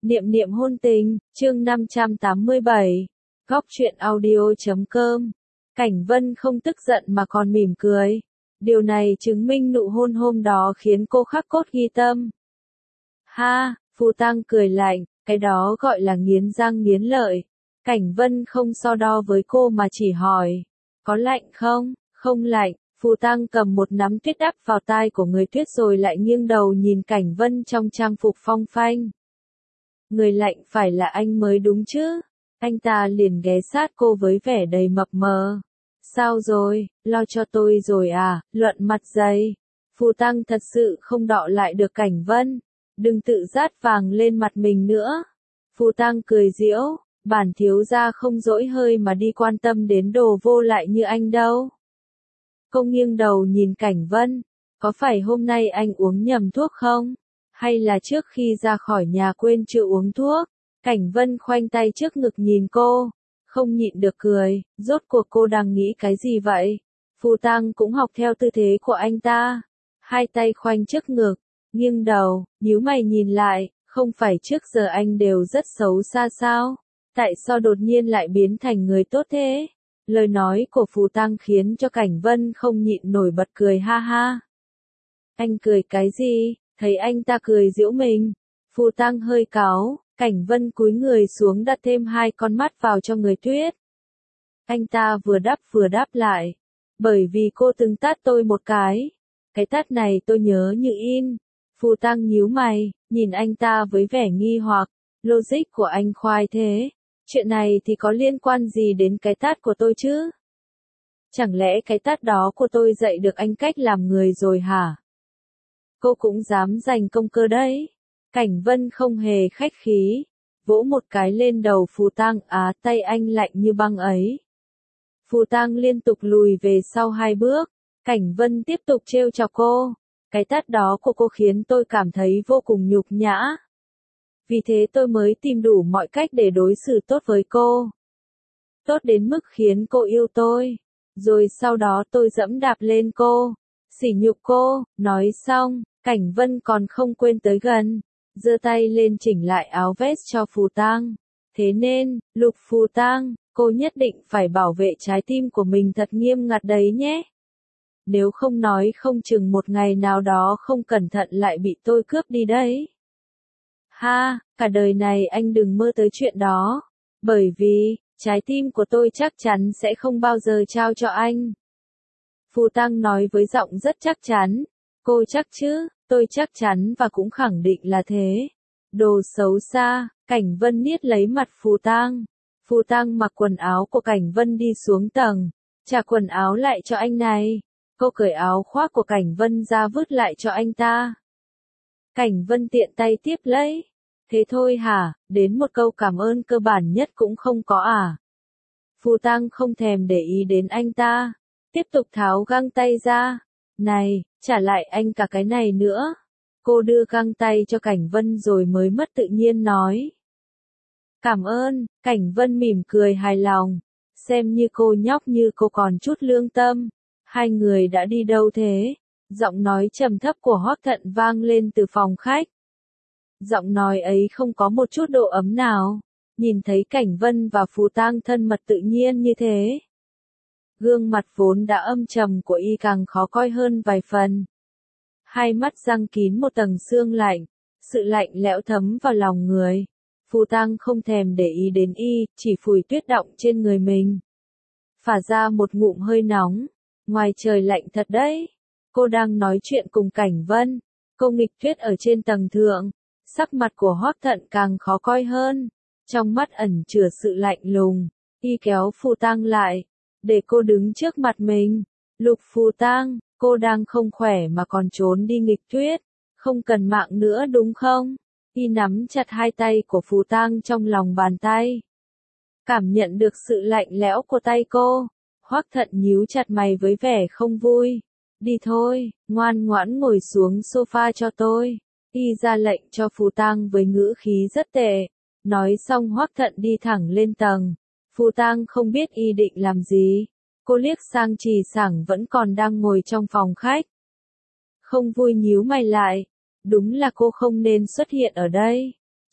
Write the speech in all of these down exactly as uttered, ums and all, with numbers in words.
Niệm niệm hôn tình, chương năm trăm tám mươi bảy. Góc truyện audio chấm com. Cảnh Vân không tức giận mà còn mỉm cười. Điều này chứng minh nụ hôn hôm đó khiến cô khắc cốt ghi tâm. Ha, Phù Tăng cười lạnh, cái đó gọi là nghiến răng nghiến lợi. Cảnh Vân không so đo với cô mà chỉ hỏi. Có lạnh không? Không lạnh. Phù Tăng cầm một nắm tuyết đắp vào tai của người tuyết rồi lại nghiêng đầu nhìn Cảnh Vân trong trang phục phong phanh. Người lạnh phải là anh mới đúng chứ. Anh ta liền ghé sát cô với vẻ đầy mập mờ. Sao rồi, lo cho tôi rồi à, luận mặt dày. Phù Tăng thật sự không đọ lại được Cảnh Vân. Đừng tự rát vàng lên mặt mình nữa. Phù Tăng cười giễu, bản thiếu gia không dỗi hơi mà đi quan tâm đến đồ vô lại như anh đâu. Cô nghiêng đầu nhìn Cảnh Vân, có phải hôm nay anh uống nhầm thuốc không? Hay là trước khi ra khỏi nhà quên chưa uống thuốc? Cảnh Vân khoanh tay trước ngực nhìn cô, không nhịn được cười, rốt cuộc cô đang nghĩ cái gì vậy? Phù Tăng cũng học theo tư thế của anh ta, hai tay khoanh trước ngực, nghiêng đầu, nhíu mày nhìn lại, không phải trước giờ anh đều rất xấu xa sao? Tại sao đột nhiên lại biến thành người tốt thế? Lời nói của Phù Tăng khiến cho Cảnh Vân không nhịn nổi bật cười ha ha. Anh cười cái gì? Thấy anh ta cười giễu mình. Phù Tăng hơi cáu, Cảnh Vân cúi người xuống đặt thêm hai con mắt vào cho người tuyết. Anh ta vừa đáp vừa đáp lại. Bởi vì cô từng tát tôi một cái. Cái tát này tôi nhớ như in. Phù Tăng nhíu mày, nhìn anh ta với vẻ nghi hoặc. Logic của anh khoai thế. Chuyện này thì có liên quan gì đến cái tát của tôi chứ? Chẳng lẽ cái tát đó của tôi dạy được anh cách làm người rồi hả? Cô cũng dám giành công cơ đấy. Cảnh Vân không hề khách khí, vỗ một cái lên đầu Phù Tăng, á tay anh lạnh như băng ấy. Phù Tăng liên tục lùi về sau hai bước, Cảnh Vân tiếp tục trêu chọc cô. Cái tát đó của cô khiến tôi cảm thấy vô cùng nhục nhã. Vì thế tôi mới tìm đủ mọi cách để đối xử tốt với cô. Tốt đến mức khiến cô yêu tôi. Rồi sau đó tôi dẫm đạp lên cô, sỉ nhục cô. Nói xong, Cảnh Vân còn không quên tới gần, giơ tay lên chỉnh lại áo vest cho Phù Tăng. Thế nên, Lục Phù Tăng, cô nhất định phải bảo vệ trái tim của mình thật nghiêm ngặt đấy nhé. Nếu không nói không chừng một ngày nào đó không cẩn thận lại bị tôi cướp đi đấy. Ha, cả đời này anh đừng mơ tới chuyện đó. Bởi vì, trái tim của tôi chắc chắn sẽ không bao giờ trao cho anh. Phù Tăng nói với giọng rất chắc chắn. Cô chắc chứ, tôi chắc chắn và cũng khẳng định là thế. Đồ xấu xa, Cảnh Vân niết lấy mặt Phù Tăng. Phù Tăng mặc quần áo của Cảnh Vân đi xuống tầng. Trả quần áo lại cho anh này. Cô cởi áo khoác của Cảnh Vân ra vứt lại cho anh ta. Cảnh Vân tiện tay tiếp lấy. Thế thôi hả, đến một câu cảm ơn cơ bản nhất cũng không có à? Phù Tăng không thèm để ý đến anh ta. Tiếp tục tháo găng tay ra. Này, trả lại anh cả cái này nữa. Cô đưa găng tay cho Cảnh Vân rồi mới mất tự nhiên nói. Cảm ơn, Cảnh Vân mỉm cười hài lòng. Xem như cô nhóc như cô còn chút lương tâm. Hai người đã đi đâu thế? Giọng nói trầm thấp của Hoắc Thận vang lên từ phòng khách. Giọng nói ấy không có một chút độ ấm nào. Nhìn thấy Cảnh Vân và Phù Tăng thân mật tự nhiên như thế. Gương mặt vốn đã âm trầm của y càng khó coi hơn vài phần. Hai mắt răng kín một tầng sương lạnh. Sự lạnh lẽo thấm vào lòng người. Phù Tăng không thèm để ý đến y, chỉ phủi tuyết đọng trên người mình. Phả ra một ngụm hơi nóng. Ngoài trời lạnh thật đấy. Cô đang nói chuyện cùng Cảnh Vân. Cô nghịch tuyết ở trên tầng thượng. Sắc mặt của Hoắc Thận càng khó coi hơn. Trong mắt ẩn chứa sự lạnh lùng. Y kéo Phù Tăng lại. Để cô đứng trước mặt mình. Lục Phù Tăng, cô đang không khỏe mà còn trốn đi nghịch tuyết. Không cần mạng nữa đúng không? Y nắm chặt hai tay của Phù Tăng trong lòng bàn tay. Cảm nhận được sự lạnh lẽo của tay cô. Hoắc Thận nhíu chặt mày với vẻ không vui. Đi thôi, ngoan ngoãn ngồi xuống sofa cho tôi. Y ra lệnh cho Phù Tăng với ngữ khí rất tệ. Nói xong Hoắc Thận đi thẳng lên tầng. Phù Tăng không biết y định làm gì. Cô liếc sang Trì Sảng vẫn còn đang ngồi trong phòng khách. Không vui nhíu mày lại. Đúng là cô không nên xuất hiện ở đây.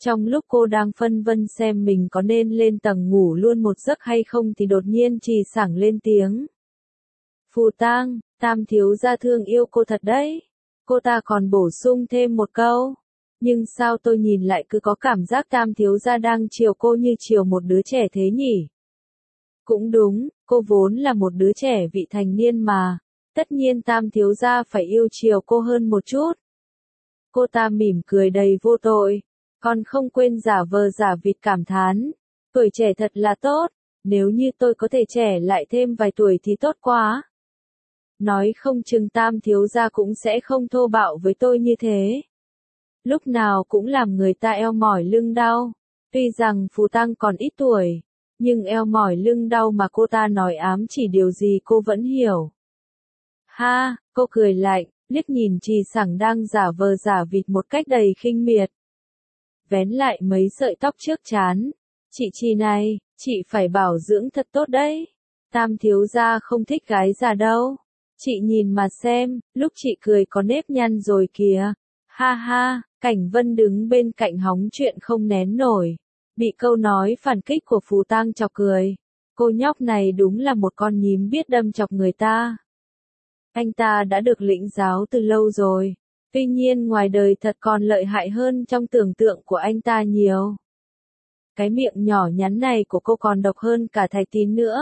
Trong lúc cô đang phân vân xem mình có nên lên tầng ngủ luôn một giấc hay không thì đột nhiên Trì Sảng lên tiếng. Phù Tang, Tam thiếu gia thương yêu cô thật đấy. Cô ta còn bổ sung thêm một câu. Nhưng sao tôi nhìn lại cứ có cảm giác Tam thiếu gia đang chiều cô như chiều một đứa trẻ thế nhỉ? Cũng đúng, cô vốn là một đứa trẻ vị thành niên mà. Tất nhiên Tam thiếu gia phải yêu chiều cô hơn một chút. Cô ta mỉm cười đầy vô tội. Còn không quên giả vờ giả vịt cảm thán. Tuổi trẻ thật là tốt. Nếu như tôi có thể trẻ lại thêm vài tuổi thì tốt quá. Nói không chừng Tam thiếu gia cũng sẽ không thô bạo với tôi như thế. Lúc nào cũng làm người ta eo mỏi lưng đau. Tuy rằng Phù Tang còn ít tuổi, nhưng eo mỏi lưng đau mà cô ta nói ám chỉ điều gì cô vẫn hiểu. Ha, cô cười lạnh, liếc nhìn Trì Sảng đang giả vờ giả vịt một cách đầy khinh miệt. Vén lại mấy sợi tóc trước trán. Chị Trì này, chị phải bảo dưỡng thật tốt đấy. Tam thiếu gia không thích gái già đâu. Chị nhìn mà xem, lúc chị cười có nếp nhăn rồi kìa. Ha ha, Cảnh Vân đứng bên cạnh hóng chuyện không nén nổi. Bị câu nói phản kích của Phù Tang chọc cười. Cô nhóc này đúng là một con nhím biết đâm chọc người ta. Anh ta đã được lĩnh giáo từ lâu rồi. Tuy nhiên ngoài đời thật còn lợi hại hơn trong tưởng tượng của anh ta nhiều. Cái miệng nhỏ nhắn này của cô còn độc hơn cả thạch tín nữa.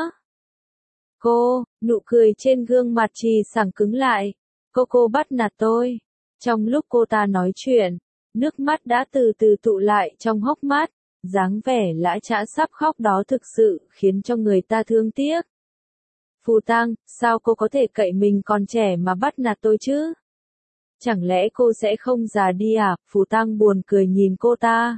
Cô, nụ cười trên gương mặt Trì Sảng cứng lại. Cô cô bắt nạt tôi. Trong lúc cô ta nói chuyện, nước mắt đã từ từ tụ lại trong hốc mắt. Dáng vẻ lã chã sắp khóc đó thực sự khiến cho người ta thương tiếc. Phù Tang, sao cô có thể cậy mình còn trẻ mà bắt nạt tôi chứ? Chẳng lẽ cô sẽ không già đi à? Phù Tang buồn cười nhìn cô ta.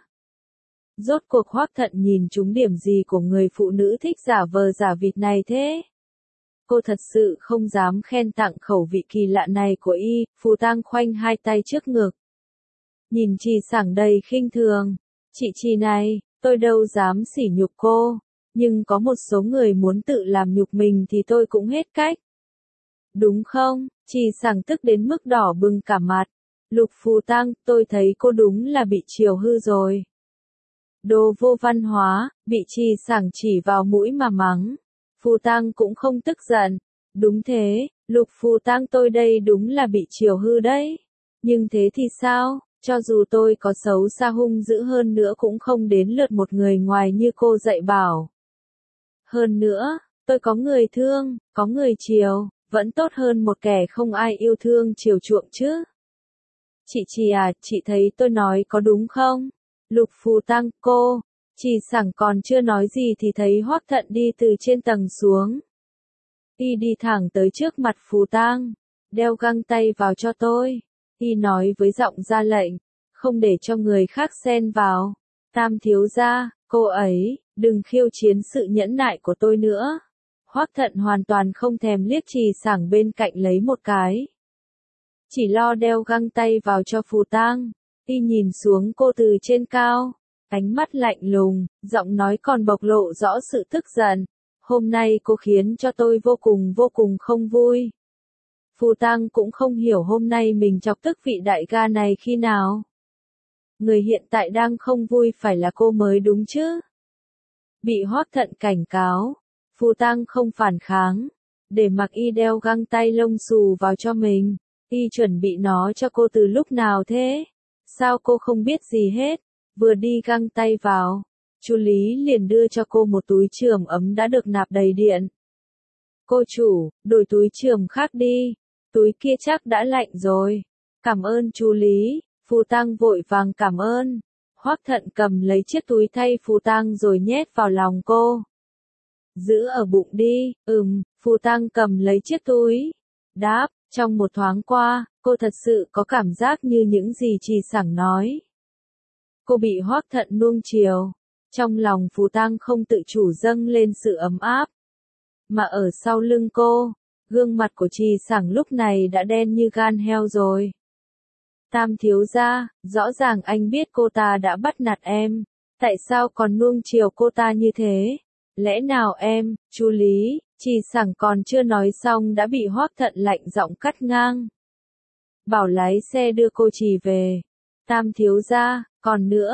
Rốt cuộc Hoắc Thận nhìn trúng điểm gì của người phụ nữ thích giả vờ giả vịt này thế? Cô thật sự không dám khen tặng khẩu vị kỳ lạ này của y. Phù Tang khoanh hai tay trước ngực. Nhìn Trì Sảng đầy khinh thường. Chị Trì này, tôi đâu dám sỉ nhục cô. Nhưng có một số người muốn tự làm nhục mình thì tôi cũng hết cách. Đúng không? Trì Sảng tức đến mức đỏ bừng cả mặt. Lục Phù Tang, tôi thấy cô đúng là bị chiều hư rồi. Đồ vô văn hóa, bị Trì Sảng chỉ vào mũi mà mắng. Phù Tang cũng không tức giận. Đúng thế, Lục Phù Tang tôi đây đúng là bị chiều hư đấy. Nhưng thế thì sao? Cho dù tôi có xấu xa hung dữ hơn nữa cũng không đến lượt một người ngoài như cô dạy bảo. Hơn nữa, tôi có người thương, có người chiều, vẫn tốt hơn một kẻ không ai yêu thương chiều chuộng chứ. Chị Trì à, chị thấy tôi nói có đúng không? Lục Phù Tang, cô, Trì Sảng còn chưa nói gì thì thấy Hoắc Thận đi từ trên tầng xuống. Y đi thẳng tới trước mặt Phù Tang, đeo găng tay vào cho tôi. Y nói với giọng ra lệnh, không để cho người khác xen vào. Tam thiếu gia, cô ấy, đừng khiêu chiến sự nhẫn nại của tôi nữa. Hoắc Thận hoàn toàn không thèm liếc Trì Sảng bên cạnh lấy một cái. Chỉ lo đeo găng tay vào cho Phù Tang. Y nhìn xuống cô từ trên cao, ánh mắt lạnh lùng, giọng nói còn bộc lộ rõ sự tức giận. Hôm nay cô khiến cho tôi vô cùng vô cùng không vui. Phù Tang cũng không hiểu hôm nay mình chọc tức vị đại ca này khi nào. Người hiện tại đang không vui phải là cô mới đúng chứ. Bị Hoắc Thận cảnh cáo, Phù Tang không phản kháng, để mặc y đeo găng tay lông xù vào cho mình. Y chuẩn bị nó cho cô từ lúc nào thế? Sao cô không biết gì hết? Vừa đi găng tay vào, chú Lý liền đưa cho cô một túi chườm ấm đã được nạp đầy điện. Cô chủ, đổi túi chườm khác đi. Túi kia chắc đã lạnh rồi. Cảm ơn chú Lý. Phù Tang vội vàng cảm ơn. Hoắc Thận cầm lấy chiếc túi thay Phù Tang rồi nhét vào lòng cô. Giữ ở bụng đi. Ừm, Phù Tang cầm lấy chiếc túi. Đáp, trong một thoáng qua, cô thật sự có cảm giác như những gì Trì Sảng nói. Cô bị Hoắc Thận nuông chiều. Trong lòng Phù Tang không tự chủ dâng lên sự ấm áp. Mà ở sau lưng cô, gương mặt của Trì Sảng lúc này đã đen như gan heo rồi. Tam thiếu gia, rõ ràng anh biết cô ta đã bắt nạt em. Tại sao còn nuông chiều cô ta như thế? Lẽ nào em, chú Lý, Trì Sảng còn chưa nói xong đã bị Hoắc Thận lạnh giọng cắt ngang. Bảo lái xe đưa cô Trì về. Tam thiếu gia, còn nữa,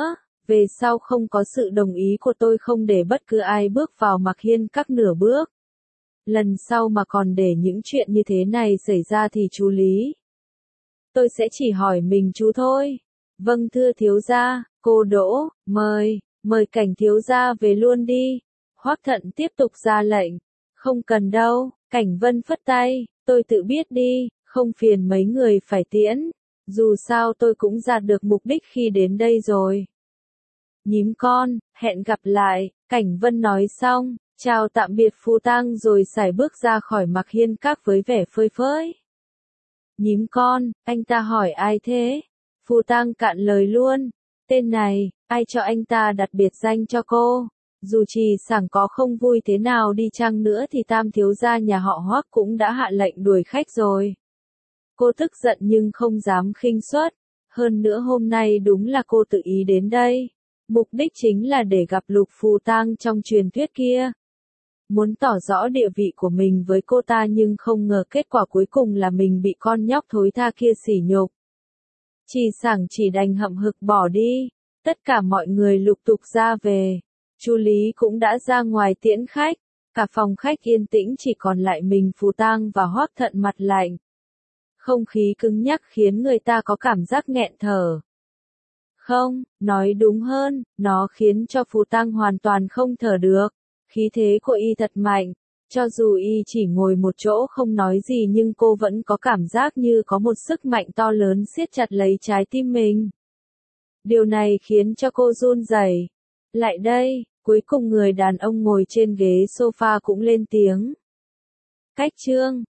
Về sau không có sự đồng ý của tôi không để bất cứ ai bước vào Mạc Hiên Các nửa bước. Lần sau mà còn để những chuyện như thế này xảy ra thì chú Lý. Tôi sẽ chỉ hỏi mình chú thôi. Vâng thưa thiếu gia, cô Đỗ, mời, mời Cảnh thiếu gia về luôn đi. Hoắc Thận tiếp tục ra lệnh. Không cần đâu, Cảnh Vân phất tay, tôi tự biết đi, không phiền mấy người phải tiễn. Dù sao tôi cũng đạt được mục đích khi đến đây rồi. Nhím con, hẹn gặp lại, Cảnh Vân nói xong, chào tạm biệt Phù Tang rồi sải bước ra khỏi Mạc Hiên Các với vẻ phơi phới. Nhím con, anh ta hỏi ai thế? Phù Tang cạn lời luôn, tên này, ai cho anh ta đặt biệt danh cho cô? Dù Trì Sảng có không vui thế nào đi chăng nữa thì Tam thiếu gia nhà họ Hoắc cũng đã hạ lệnh đuổi khách rồi. Cô tức giận nhưng không dám khinh suất, hơn nữa hôm nay đúng là cô tự ý đến đây. Mục đích chính là để gặp Lục Phù Tang trong truyền thuyết kia. Muốn tỏ rõ địa vị của mình với cô ta nhưng không ngờ kết quả cuối cùng là mình bị con nhóc thối tha kia sỉ nhục. Trì Sảng chỉ đành hậm hực bỏ đi. Tất cả mọi người lục tục ra về. Chu Lý cũng đã ra ngoài tiễn khách. Cả phòng khách yên tĩnh chỉ còn lại mình Phù Tang và Hoắc Thận mặt lạnh. Không khí cứng nhắc khiến người ta có cảm giác nghẹn thở. Không, nói đúng hơn, nó khiến cho Phù Tang hoàn toàn không thở được. Khí thế của y thật mạnh. Cho dù y chỉ ngồi một chỗ không nói gì nhưng cô vẫn có cảm giác như có một sức mạnh to lớn siết chặt lấy trái tim mình. Điều này khiến cho cô run rẩy. Lại đây, cuối cùng người đàn ông ngồi trên ghế sofa cũng lên tiếng. Cách Trương,